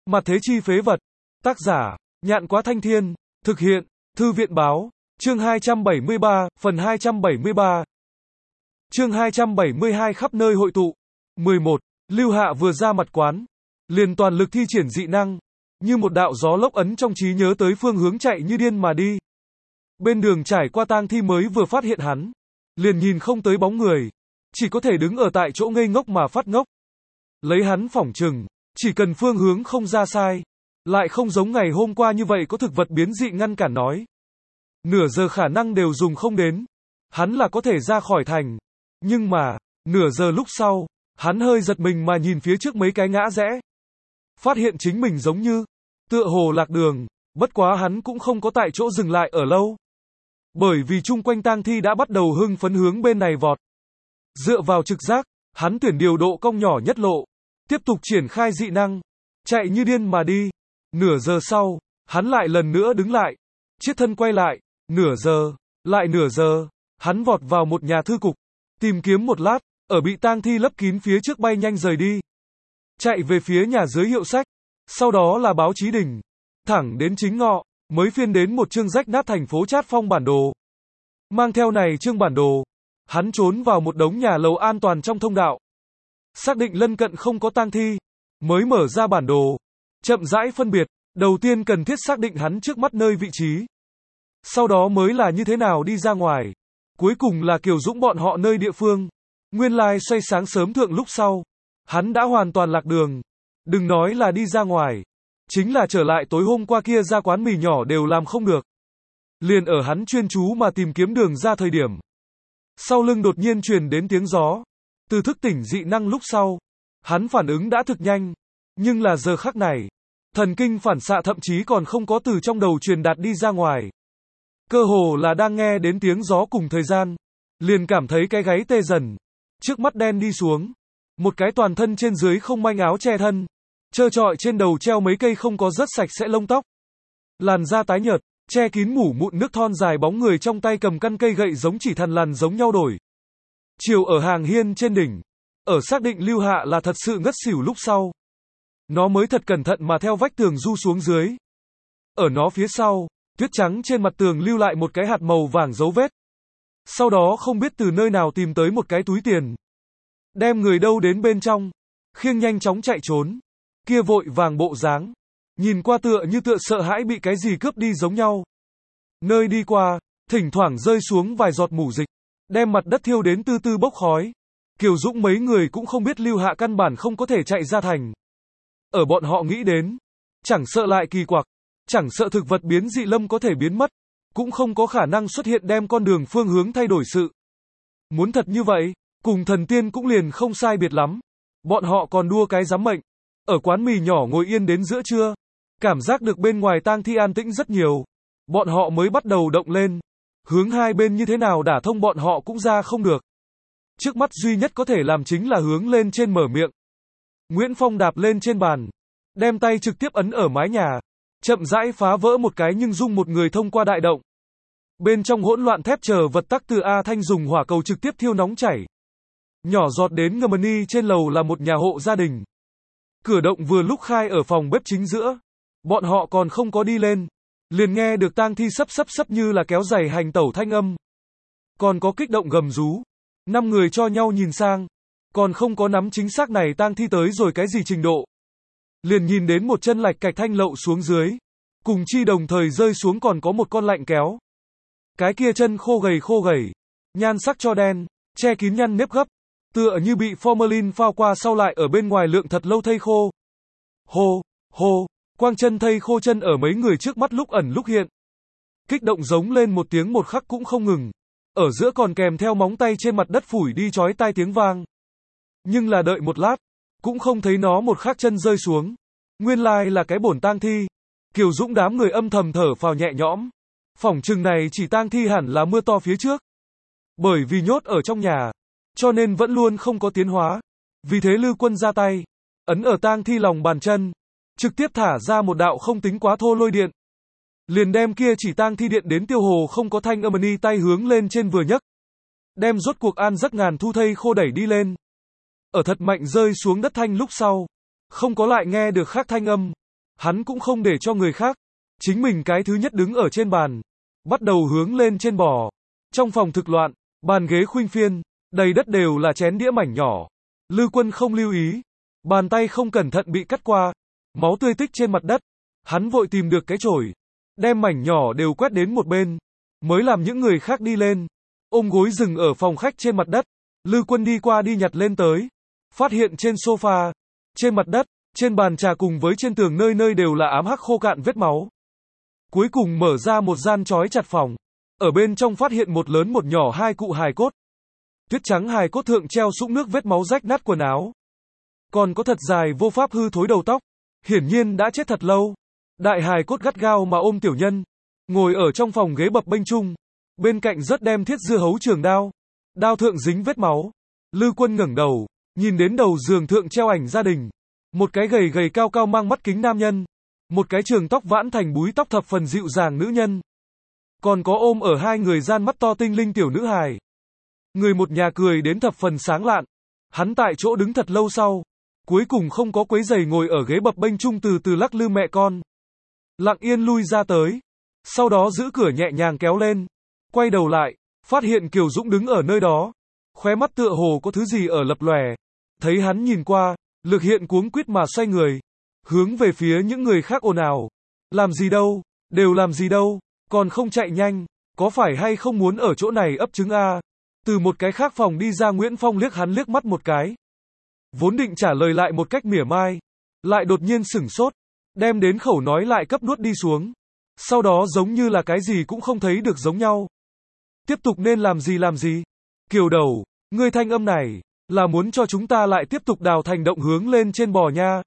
Mặt thế chi phế vật. Tác giả, Nhạn Quá Thanh Thiên. Thực hiện, Thư viện Báo. Chương 273, phần 273. Chương 272 khắp nơi hội tụ. 11. Lưu Hạ vừa ra mặt quán, liền toàn lực thi triển dị năng, như một đạo gió lốc ấn trong trí nhớ tới phương hướng chạy như điên mà đi. Bên đường trải qua tang thi mới vừa phát hiện hắn, liền nhìn không tới bóng người, chỉ có thể đứng ở tại chỗ ngây ngốc mà phát ngốc. Lấy hắn phỏng chừng, chỉ cần phương hướng không ra sai, lại không giống ngày hôm qua như vậy có thực vật biến dị ngăn cản nói. Nửa giờ khả năng đều dùng không đến, hắn là có thể ra khỏi thành. Nhưng mà, nửa giờ lúc sau, hắn hơi giật mình mà nhìn phía trước mấy cái ngã rẽ. Phát hiện chính mình giống như tựa hồ lạc đường, bất quá hắn cũng không có tại chỗ dừng lại ở lâu. Bởi vì chung quanh tang thi đã bắt đầu hưng phấn hướng bên này vọt. Dựa vào trực giác, hắn tuyển điều độ cong nhỏ nhất lộ, tiếp tục triển khai dị năng, chạy như điên mà đi. Nửa giờ sau, hắn lại lần nữa đứng lại, chiết thân quay lại, nửa giờ, lại nửa giờ, hắn vọt vào một nhà thư cục, tìm kiếm một lát, ở bị tang thi lấp kín phía trước bay nhanh rời đi. Chạy về phía nhà dưới hiệu sách, sau đó là báo chí đỉnh, thẳng đến chính ngọ, mới phiên đến một chương rách nát thành phố Trát Phong bản đồ. Mang theo này chương bản đồ, hắn trốn vào một đống nhà lầu an toàn trong thông đạo. Xác định lân cận không có tang thi, mới mở ra bản đồ, chậm rãi phân biệt, đầu tiên cần thiết xác định hắn trước mắt nơi vị trí. Sau đó mới là như thế nào đi ra ngoài. Cuối cùng là Kiều Dũng bọn họ nơi địa phương. Nguyên lai xoay sáng sớm thượng lúc sau, hắn đã hoàn toàn lạc đường. Đừng nói là đi ra ngoài, chính là trở lại tối hôm qua kia ra quán mì nhỏ đều làm không được. Liền ở hắn chuyên chú mà tìm kiếm đường ra thời điểm, sau lưng đột nhiên truyền đến tiếng gió. Từ thức tỉnh dị năng lúc sau, hắn phản ứng đã thực nhanh, nhưng là giờ khắc này, thần kinh phản xạ thậm chí còn không có từ trong đầu truyền đạt đi ra ngoài. Cơ hồ là đang nghe đến tiếng gió cùng thời gian, liền cảm thấy cái gáy tê dần, trước mắt đen đi xuống, một cái toàn thân trên dưới không manh áo che thân, trơ trọi trên đầu treo mấy cây không có rất sạch sẽ lông tóc. Làn da tái nhợt, che kín mủ mụn nước thon dài bóng người trong tay cầm căn cây gậy giống chỉ thằn lằn giống nhau đổi. Chiều ở hàng hiên trên đỉnh, ở xác định Lưu Hạ là thật sự ngất xỉu lúc sau, nó mới thật cẩn thận mà theo vách tường du xuống dưới. Ở nó phía sau, tuyết trắng trên mặt tường lưu lại một cái hạt màu vàng dấu vết. Sau đó không biết từ nơi nào tìm tới một cái túi tiền, đem người đâu đến bên trong, khiêng nhanh chóng chạy trốn. Kia vội vàng bộ dáng, nhìn qua tựa như tựa sợ hãi bị cái gì cướp đi giống nhau. Nơi đi qua, thỉnh thoảng rơi xuống vài giọt mủ dịch, đem mặt đất thiêu đến tư tư bốc khói. Kiều Dũng mấy người cũng không biết Lưu Hạ căn bản không có thể chạy ra thành. Ở bọn họ nghĩ đến, chẳng sợ lại kỳ quặc, chẳng sợ thực vật biến dị lâm có thể biến mất, cũng không có khả năng xuất hiện đem con đường phương hướng thay đổi sự. Muốn thật như vậy, cùng thần tiên cũng liền không sai biệt lắm. Bọn họ còn đua cái giám mệnh. Ở quán mì nhỏ ngồi yên đến giữa trưa, cảm giác được bên ngoài tang thi an tĩnh rất nhiều. Bọn họ mới bắt đầu động lên. Hướng hai bên như thế nào đả thông bọn họ cũng ra không được. Trước mắt duy nhất có thể làm chính là hướng lên trên mở miệng. Nguyễn Phong đạp lên trên bàn, đem tay trực tiếp ấn ở mái nhà, chậm rãi phá vỡ một cái nhưng dung một người thông qua đại động. Bên trong hỗn loạn thép chờ vật tắc từ A Thanh dùng hỏa cầu trực tiếp thiêu nóng chảy. Nhỏ giọt đến Ngâm trên lầu là một nhà hộ gia đình. Cửa động vừa lúc khai ở phòng bếp chính giữa. Bọn họ còn không có đi lên, liền nghe được tang thi sấp như là kéo giày hành tẩu thanh âm. Còn có kích động gầm rú. 5 người cho nhau nhìn sang, còn không có nắm chính xác này tang thi tới rồi cái gì trình độ. Liền nhìn đến một chân lạch cạch thanh lậu xuống dưới, cùng chi đồng thời rơi xuống còn có một con lạnh kéo. Cái kia chân khô gầy, nhan sắc cho đen, che kín nhăn nếp gấp, tựa như bị formalin phao qua sau lại ở bên ngoài lượng thật lâu thây khô. Hô, quang chân thây khô chân ở mấy người trước mắt lúc ẩn lúc hiện. Kích động giống lên một tiếng một khắc cũng không ngừng. Ở giữa còn kèm theo móng tay trên mặt đất phủi đi chói tai tiếng vang. Nhưng là đợi một lát, cũng không thấy nó một khắc chân rơi xuống. Nguyên lai là cái bổn tang thi. Kiều Dũng đám người âm thầm thở phào nhẹ nhõm. Phỏng chừng này chỉ tang thi hẳn là mưa to phía trước. Bởi vì nhốt ở trong nhà, cho nên vẫn luôn không có tiến hóa. Vì thế Lư Quân ra tay, ấn ở tang thi lòng bàn chân, trực tiếp thả ra một đạo không tính quá thô lôi điện. Liền đem kia chỉ tang thi điện đến tiêu hồ không có thanh âm tay hướng lên trên vừa nhấc. Đem rốt cuộc an giấc ngàn thu thây khô đẩy đi lên. Ở thật mạnh rơi xuống đất thanh lúc sau, không có lại nghe được khác thanh âm. Hắn cũng không để cho người khác. Chính mình cái thứ nhất đứng ở trên bàn. Bắt đầu hướng lên trên bò. Trong phòng thực loạn, bàn ghế khuynh phiên, đầy đất đều là chén đĩa mảnh nhỏ. Lư Quân không lưu ý. Bàn tay không cẩn thận bị cắt qua. Máu tươi tích trên mặt đất. Hắn vội tìm được cái chổi. Đem mảnh nhỏ đều quét đến một bên. Mới làm những người khác đi lên. Ôm gối rừng ở phòng khách trên mặt đất. Lư Quân đi qua đi nhặt lên tới. Phát hiện trên sofa, trên mặt đất, trên bàn trà cùng với trên tường nơi nơi đều là ám hắc khô cạn vết máu. Cuối cùng mở ra một gian trói chặt phòng. Ở bên trong phát hiện một lớn một nhỏ hai cụ hài cốt. Tuyết trắng hài cốt thượng treo sũng nước vết máu rách nát quần áo. Còn có thật dài vô pháp hư thối đầu tóc. Hiển nhiên đã chết thật lâu. Đại hài cốt gắt gao mà ôm tiểu nhân. Ngồi ở trong phòng ghế bập bênh chung. Bên cạnh rất đem thiết dưa hấu trường đao. Đao thượng dính vết máu. Lư Quân ngẩng đầu. Nhìn đến đầu giường thượng treo ảnh gia đình. Một cái gầy gầy cao cao mang mắt kính nam nhân. Một cái trường tóc vãn thành búi tóc thập phần dịu dàng nữ nhân. Còn có ôm ở hai người gian mắt to tinh linh tiểu nữ hài. Người một nhà cười đến thập phần sáng lạn. Hắn tại chỗ đứng thật lâu sau. Cuối cùng không có quấy giày ngồi ở ghế bập bênh chung từ từ lắc lư mẹ con. Lặng yên lui ra tới. Sau đó giữ cửa nhẹ nhàng kéo lên. Quay đầu lại. Phát hiện Kiều Dũng đứng ở nơi đó. Khóe mắt tựa hồ có thứ gì ở lập lòe. Thấy hắn nhìn qua. Lực hiện cuống quýt mà xoay người. Hướng về phía những người khác ồn ào. Làm gì đâu. Đều làm gì đâu. Còn không chạy nhanh. Có phải hay không muốn ở chỗ này ấp trứng a? Từ một cái khác phòng đi ra Nguyễn Phong liếc hắn liếc mắt một cái. Vốn định trả lời lại một cách mỉa mai. Lại đột nhiên sửng sốt. Đem đến khẩu nói lại cấp nuốt đi xuống. Sau đó giống như là cái gì cũng không thấy được giống nhau. Tiếp tục nên làm gì? Kiều đầu, ngươi thanh âm này, là muốn cho chúng ta lại tiếp tục đào thành động hướng lên trên bò nha.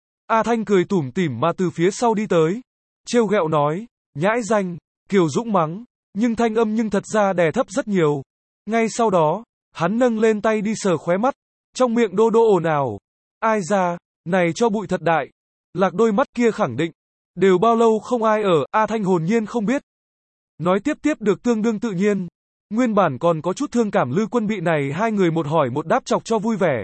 A Thanh cười tủm tỉm mà từ phía sau đi tới. Trêu ghẹo nói, nhãi danh, Kiều Dũng mắng, nhưng thanh âm nhưng thật ra đè thấp rất nhiều. Ngay sau đó, hắn nâng lên tay đi sờ khóe mắt, trong miệng đô đô ồn ào. Ai ra, này cho bụi thật đại. Lạc đôi mắt kia khẳng định, đều bao lâu không ai ở, A Thanh hồn nhiên không biết. Nói tiếp được tương đương tự nhiên. Nguyên bản còn có chút thương cảm Lư Quân bị này hai người một hỏi một đáp chọc cho vui vẻ.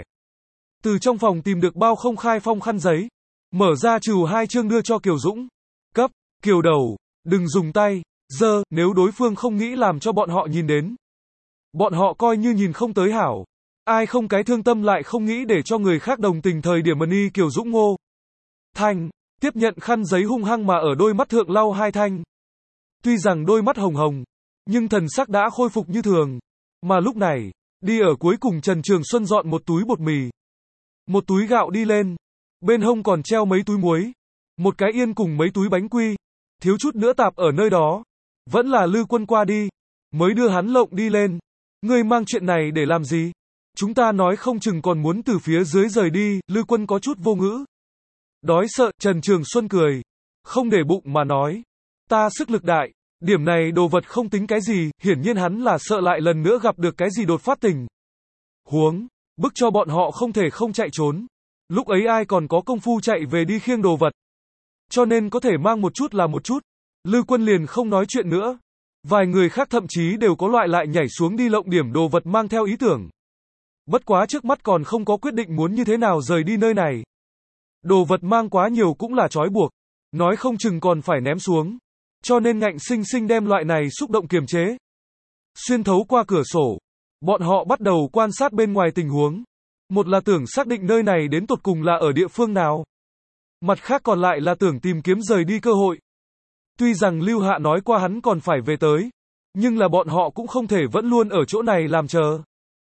Từ trong phòng tìm được bao không khai phong khăn giấy. Mở ra trừ hai chương đưa cho Kiều Dũng. Cấp, Kiều đầu, đừng dùng tay, dơ, nếu đối phương không nghĩ làm cho bọn họ nhìn đến. Bọn họ coi như nhìn không tới hảo. Ai không cái thương tâm lại không nghĩ để cho người khác đồng tình thời điểm mani Kiều Dũng ngô. Thanh, tiếp nhận khăn giấy hung hăng mà ở đôi mắt thượng lau hai thanh. Tuy rằng đôi mắt hồng hồng, nhưng thần sắc đã khôi phục như thường. Mà lúc này, đi ở cuối cùng Trần Trường Xuân dọn một túi bột mì. Một túi gạo đi lên. Bên hông còn treo mấy túi muối. Một cái yên cùng mấy túi bánh quy. Thiếu chút nữa tạp ở nơi đó. Vẫn là Lư Quân qua đi. Mới đưa hắn lộng đi lên. Ngươi mang chuyện này để làm gì? Chúng ta nói không chừng còn muốn từ phía dưới rời đi. Lư Quân có chút vô ngữ. Đói sợ, Trần Trường Xuân cười. Không để bụng mà nói. Ta sức lực đại. Điểm này đồ vật không tính cái gì, hiển nhiên hắn là sợ lại lần nữa gặp được cái gì đột phát tình huống, bức cho bọn họ không thể không chạy trốn. Lúc ấy ai còn có công phu chạy về đi khiêng đồ vật. Cho nên có thể mang một chút là một chút. Lư Quân liền không nói chuyện nữa. Vài người khác thậm chí đều có loại lại nhảy xuống đi lộng điểm đồ vật mang theo ý tưởng. Bất quá trước mắt còn không có quyết định muốn như thế nào rời đi nơi này. Đồ vật mang quá nhiều cũng là trói buộc. Nói không chừng còn phải ném xuống. Cho nên ngạnh sinh sinh đem loại này xúc động kiềm chế. Xuyên thấu qua cửa sổ. Bọn họ bắt đầu quan sát bên ngoài tình huống. Một là tưởng xác định nơi này đến tột cùng là ở địa phương nào. Mặt khác còn lại là tưởng tìm kiếm rời đi cơ hội. Tuy rằng Lưu Hạ nói qua hắn còn phải về tới. Nhưng là bọn họ cũng không thể vẫn luôn ở chỗ này làm chờ.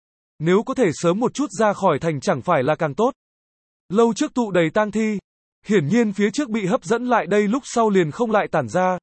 Nếu có thể sớm một chút ra khỏi thành chẳng phải là càng tốt. Lâu trước tụ đầy tang thi. Hiển nhiên phía trước bị hấp dẫn lại đây lúc sau liền không lại tản ra.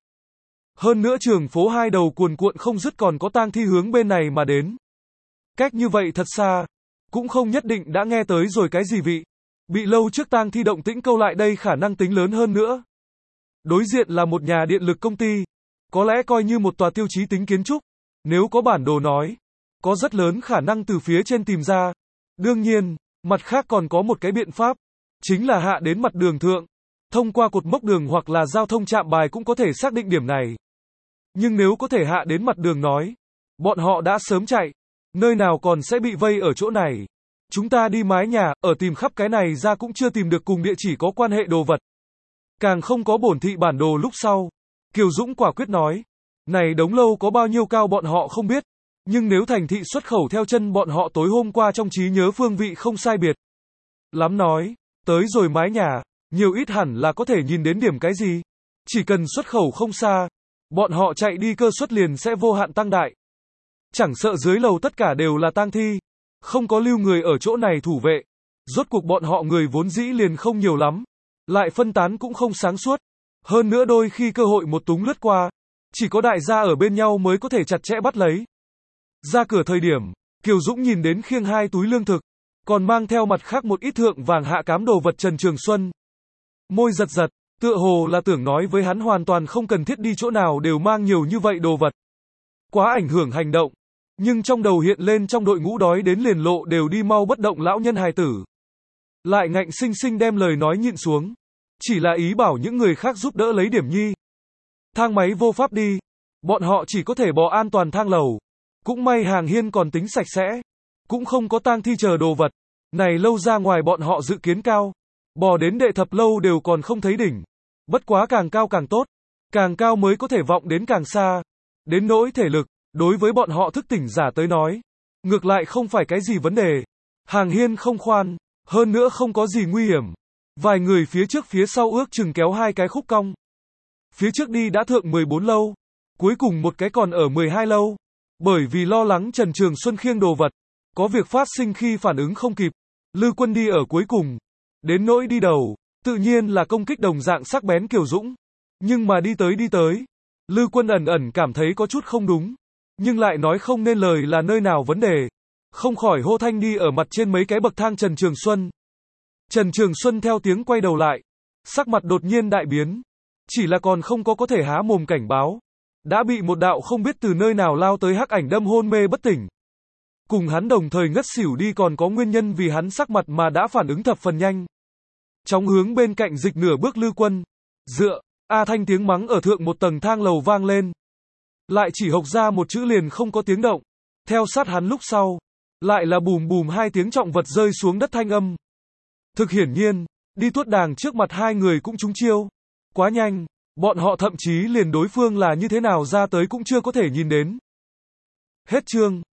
Hơn nữa trường phố hai đầu cuồn cuộn không dứt còn có tang thi hướng bên này mà đến. Cách như vậy thật xa. Cũng không nhất định đã nghe tới rồi cái gì vị. Bị lâu trước tang thi động tĩnh câu lại đây khả năng tính lớn hơn nữa. Đối diện là một nhà điện lực công ty. Có lẽ coi như một tòa tiêu chí tính kiến trúc. Nếu có bản đồ nói. Có rất lớn khả năng từ phía trên tìm ra. Đương nhiên, mặt khác còn có một cái biện pháp. Chính là hạ đến mặt đường thượng. Thông qua cột mốc đường hoặc là giao thông trạm bài cũng có thể xác định điểm này. Nhưng nếu có thể hạ đến mặt đường nói. Bọn họ đã sớm chạy. Nơi nào còn sẽ bị vây ở chỗ này. Chúng ta đi mái nhà, ở tìm khắp cái này ra cũng chưa tìm được cùng địa chỉ có quan hệ đồ vật. càng không có bổn thị bản đồ lúc sau. Kiều Dũng quả quyết nói, này đống lâu có bao nhiêu cao bọn họ không biết, nhưng nếu thành thị xuất khẩu theo chân bọn họ tối hôm qua trong trí nhớ phương vị không sai biệt lắm nói, tới rồi mái nhà, nhiều ít hẳn là có thể nhìn đến điểm cái gì. Chỉ cần xuất khẩu không xa, bọn họ chạy đi cơ suất liền sẽ vô hạn tăng đại. Chẳng sợ dưới lầu tất cả đều là tang thi, không có lưu người ở chỗ này thủ vệ. Rốt cuộc bọn họ người vốn dĩ liền không nhiều lắm, lại phân tán cũng không sáng suốt. Hơn nữa đôi khi cơ hội một túng lướt qua, chỉ có đại gia ở bên nhau mới có thể chặt chẽ bắt lấy. Ra cửa thời điểm, Kiều Dũng nhìn đến khiêng 2 túi lương thực, còn mang theo mặt khác một ít thượng vàng hạ cám đồ vật Trần Trường Xuân. Môi giật giật, tựa hồ là tưởng nói với hắn hoàn toàn không cần thiết đi chỗ nào đều mang nhiều như vậy đồ vật. Quá ảnh hưởng hành động, nhưng trong đầu hiện lên trong đội ngũ đói đến liền lộ đều đi mau bất động lão nhân hài tử. Lại ngạnh sinh sinh đem lời nói nhịn xuống, chỉ là ý bảo những người khác giúp đỡ lấy điểm nhi. Thang máy vô pháp đi, bọn họ chỉ có thể bò an toàn thang lầu. Cũng may hàng hiên còn tính sạch sẽ, cũng không có tang thi chờ đồ vật. Này lâu ra ngoài bọn họ dự kiến cao, bò đến đệ thập lâu đều còn không thấy đỉnh. Bất quá càng cao càng tốt, càng cao mới có thể vọng đến càng xa. Đến nỗi thể lực, đối với bọn họ thức tỉnh giả tới nói, ngược lại không phải cái gì vấn đề. Hàng hiên không khoan, hơn nữa không có gì nguy hiểm. Vài người phía trước phía sau ước chừng kéo 2 cái khúc cong. Phía trước đi đã thượng 14 lâu, cuối cùng một cái còn ở 12 lâu. Bởi vì lo lắng Trần Trường Xuân khiêng đồ vật, có việc phát sinh khi phản ứng không kịp, Lư Quân đi ở cuối cùng. Đến nỗi đi đầu, tự nhiên là công kích đồng dạng sắc bén Kiều Dũng. Nhưng mà đi tới, Lư Quân ẩn ẩn cảm thấy có chút không đúng, nhưng lại nói không nên lời là nơi nào vấn đề. Không khỏi hô thanh đi ở mặt trên mấy cái bậc thang Trần Trường Xuân. Trần Trường Xuân theo tiếng quay đầu lại, sắc mặt đột nhiên đại biến, chỉ là còn không có thể há mồm cảnh báo, đã bị một đạo không biết từ nơi nào lao tới hắc ảnh đâm hôn mê bất tỉnh. Cùng hắn đồng thời ngất xỉu đi còn có nguyên nhân vì hắn sắc mặt mà đã phản ứng thập phần nhanh. Chóng hướng bên cạnh dịch nửa bước Lư Quân, dựa, A thanh tiếng mắng ở thượng một tầng thang lầu vang lên. Lại chỉ hộc ra một chữ liền không có tiếng động, theo sát hắn lúc sau, lại là bùm bùm 2 tiếng trọng vật rơi xuống đất thanh âm. Thực hiển nhiên, đi tuốt đàng trước mặt 2 người cũng trúng chiêu. Quá nhanh, bọn họ thậm chí liền đối phương là như thế nào ra tới cũng chưa có thể nhìn đến. Hết chương.